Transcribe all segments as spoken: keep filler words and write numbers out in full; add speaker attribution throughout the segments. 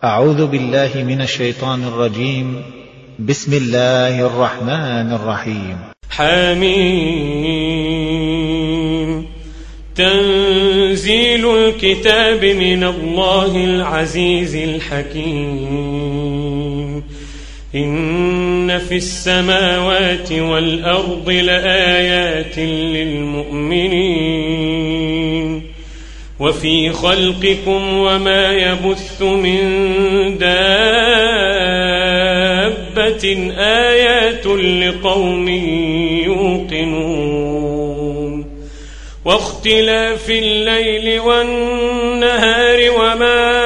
Speaker 1: أعوذ بالله من الشيطان الرجيم. بسم الله الرحمن الرحيم.
Speaker 2: حميم. تنزيل الكتاب من الله العزيز الحكيم. إن في السماوات والأرض لآيات للمؤمنين وفي خلقكم وما يبث من دابة آيات لقوم يوقنون واختلاف الليل والنهار وما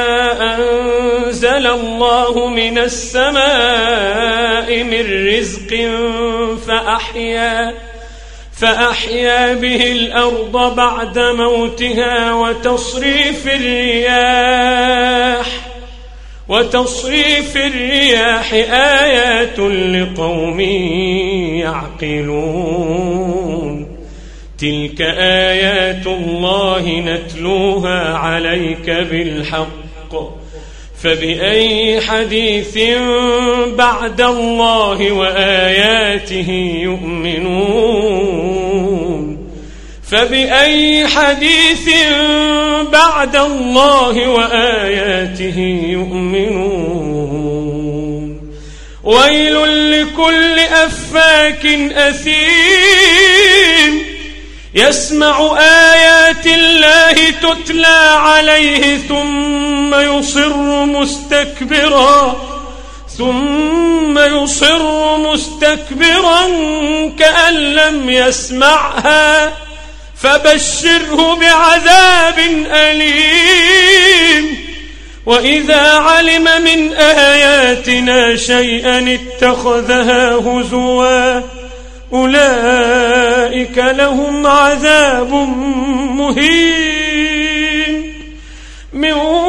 Speaker 2: أنزل الله من السماء من رزق فأحيا فأحيا به الأرض بعد موتها وتصريف الرياح وتصريف الرياح آيات لقوم يعقلون. تلك آيات الله نتلوها عليك بالحق فبأي حديث بعد الله وآياته يؤمنون فبأي حديث بعد الله وآياته يؤمنون. ويل لكل أفاك أثيم يسمع آيات الله تتلى عليه ثم يصر مستكبرا ثم يصر مستكبرا كأن لم يسمعها فبشره بعذاب أليم. وإذا علم من آياتنا شيئا اتخذها هزوا أولئك لهم عذاب مهين من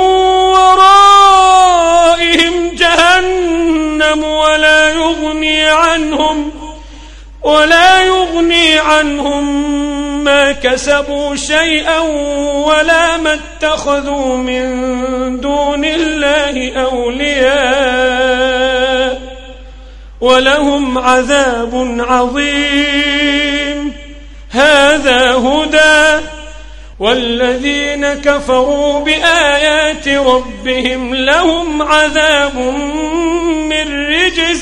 Speaker 2: ورائهم جهنم ولا يغني عنهم ولا يغني عنهم ما كسبوا شيئا ولا ما اتخذوا من دون الله أولياء ولهم عذاب عظيم. هذا هدى والذين كفروا بآيات ربهم لهم عذاب من رجز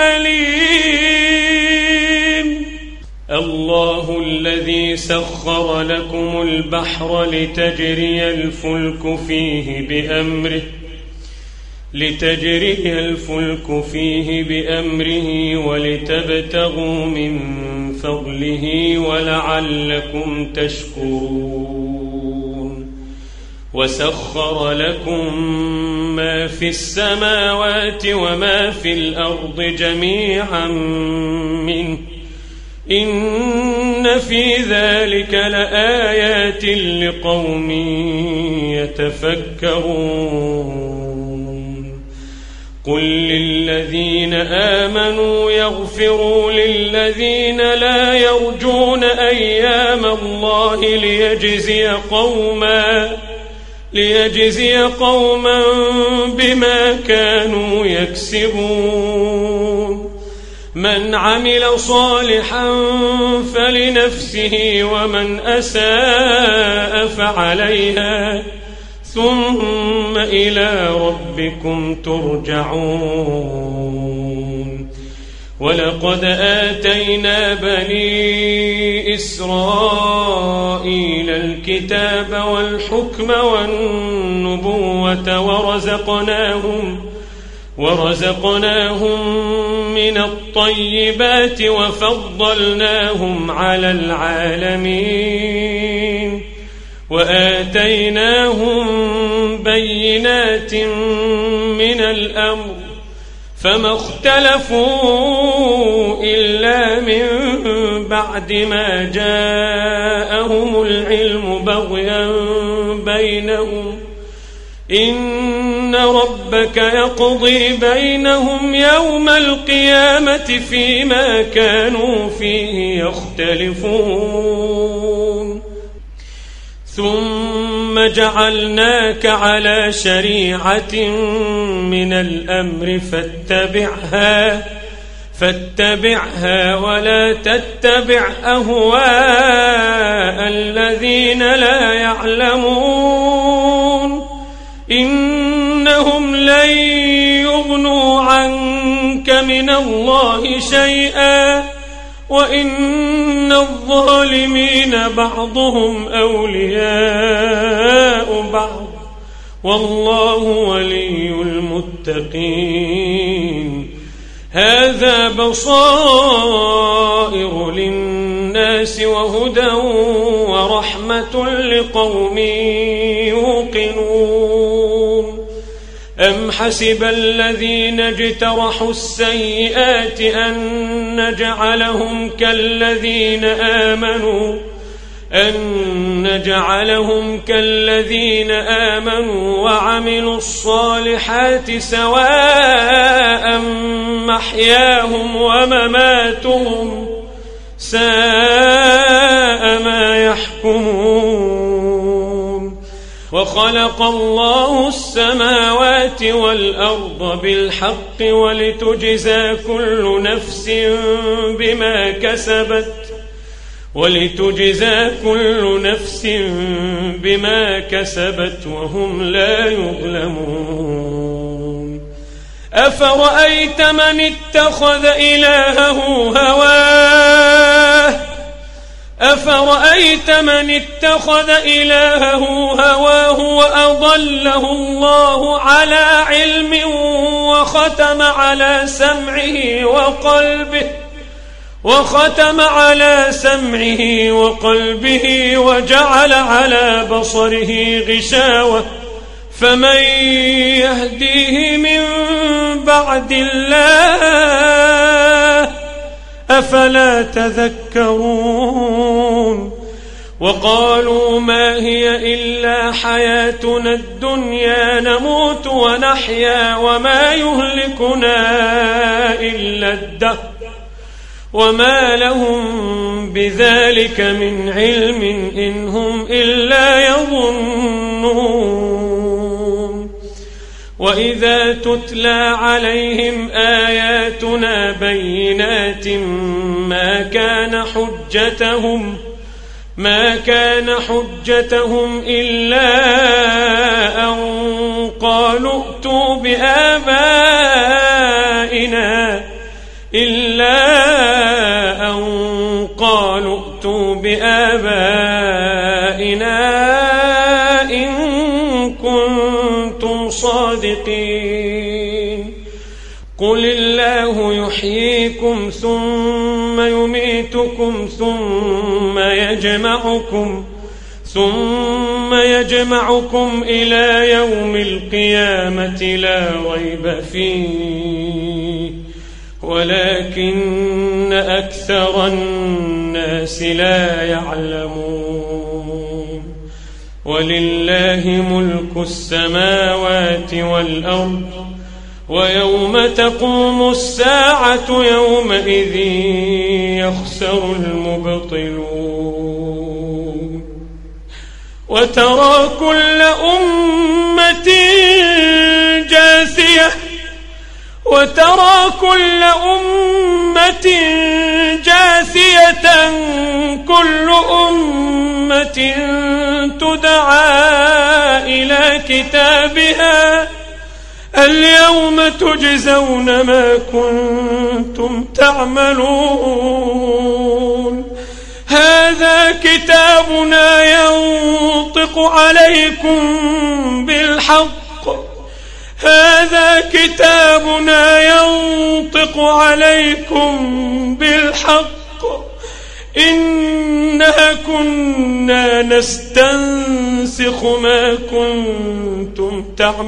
Speaker 2: أليم. الله الذي سخر لكم البحر لتجري الفلك فيه بأمره لتجري الفلك فيه بأمره ولتبتغوا من فضله ولعلكم تشكرون. وسخر لكم ما في السماوات وما في الأرض جميعا منه إن في ذلك لآيات لقوم يتفكرون. قل للذين آمنوا يغفروا للذين لا يرجون أيام الله ليجزي قوما ليجزي قوما بما كانوا يكسبون. من عمل صالحا فلنفسه ومن أساء فعليها ثم إلى ربكم ترجعون. ولقد آتينا بني إسرائيل الكتاب والحكم والنبوة ورزقناهم ورزقناهم من الطيبات وفضلناهم على العالمين وآتيناهم بينات من الأمر فما اختلفوا إلا من بعد ما جاءهم العلم بغيا بينهم إن ربك يقضي بينهم يوم القيامة فيما كانوا فيه يختلفون. ثم جعلناك على شريعة من الأمر فاتبعها فاتبعها ولا تتبع أهواء الذين لا يعلمون إنهم لن يغنوا عنك من الله شيئا وإن الظالمين بعضهم أولياء بعض والله ولي المتقين هذا بصائر للناس وهدى ورحمة لقوم يوقنون أم حسب الذين اجترحوا السيئات أن نجعلهم كالذين آمنوا أن نجعلهم كالذين آمنوا وعملوا الصالحات سواء محياهم ومماتهم ساء ما يحكمون وخلق الله السماوات والأرض بالحق ولتجزى كل نفس بما كسبت ولتجزى كل نفس بما كسبت وهم لا يظلمون أفرأيت من اتخذ إلهه هواه أفرأيت من اتخذ إلهه هواه وأضله الله على علم وختم على سمعه وقلبه وختم على سمعه وقلبه وجعل على بصره غشاوة فمن يهديه من بعد الله أفلا تذكرون وقالوا ما هي إلا حياتنا الدنيا نموت ونحيا وما يهلكنا إلا الدهر وما لهم بذلك من علم إن هم إلا يظنون وإذا تتلى عليهم آياتنا بينات ما كان حجتهم ما كان حجتهم إلا أن قالوا ائتوا بآبائنا إلا أن قالوا ائتوا بآبائنا إن كنتم صادقين قل الله يحييكم ثم يميتكم ثم يجمعكم ثم يجمعكم إلى يوم القيامة لا ريب فيه ولكن أكثر الناس لا يعلمون ولله ملك السماوات والأرض ويوم تقوم الساعة يومئذ يخسر المبطلون وترى كل أمة جاثية وترى كل أمة جاثية كل أمة تدعى إلى كتابها اليوم تجزون ما كنتم تعملون هذا كتابنا ينطق عليكم بالحق هذا كتابنا ينطق عليكم بالحق إنا كنا نستنسخ ما كنتم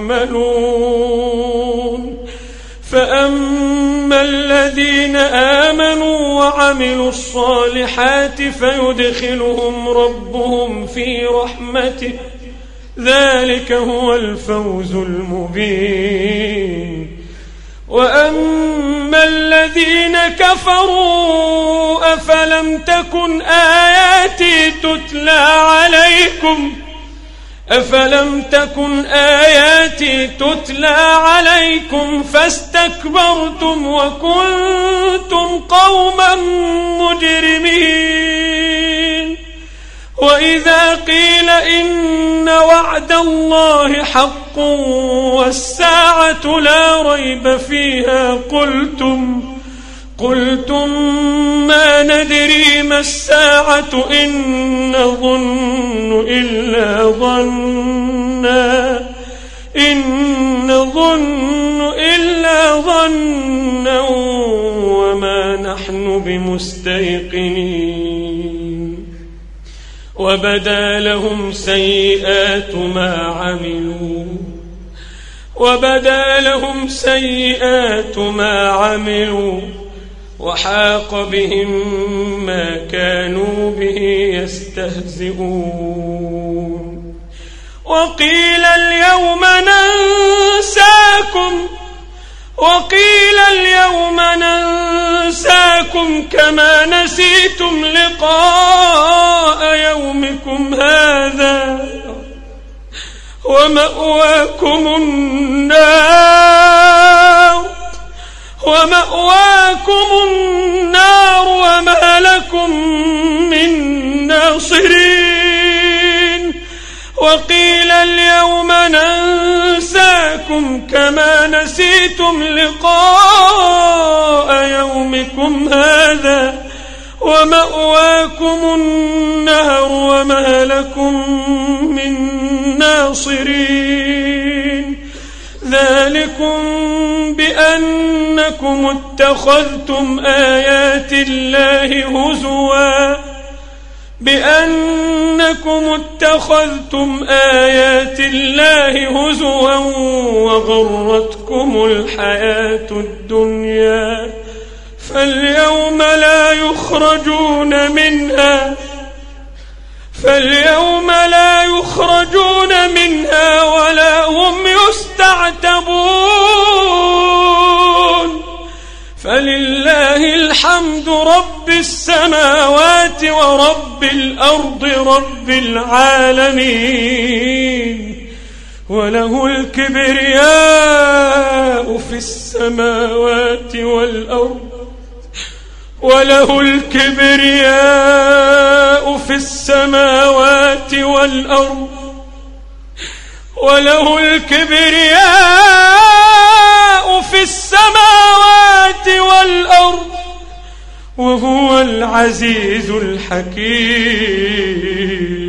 Speaker 2: تعملون فأما الذين آمنوا وعملوا الصالحات فيدخلهم ربهم في رحمته ذلك هو الفوز المبين وأما الذين الذين كفروا أفلم تكن آياتي تتلى عليكم أفلم تكن آياتي تتلى عليكم فاستكبرتم وكنتم قوما مجرمين وإذا قيل إن وعد الله حق والساعة لا ريب فيها قلتم قلتم ما ندري ما الساعة إن نظن إلا ظنا إن نظن إلا ظنا وما نحن بمستيقنين وبدا لهم سيئات ما عملوا وبدا لهم سيئات ما عملوا وحاق بهم ما كانوا به يستهزئون وقيل اليوم ننساكم وقيل اليوم ننساكم كما نسيتم لقاء يومكم هذا ومأواكم النار ومأواكم النار وما لكم من ناصرين وقيل اليوم ننساكم كما نسيتم لقاء يومكم هذا ومأواكم النار وما لكم من ناصرين ذلكم بأنكم اتخذتم آيات الله هزوا بأنكم اتخذتم آيات الله هزوا وغرتكم الحياة الدنيا فاليوم لا يخرجون منها فاليوم لا يخرجون منها ولا هم يستعتبون فلله الحمد رب السماوات ورب الأرض رب العالمين وله الكبرياء في السماوات والأرض وله الكبرياء في السماوات والأرض وله الكبرياء في السماوات والأرض وهو العزيز الحكيم.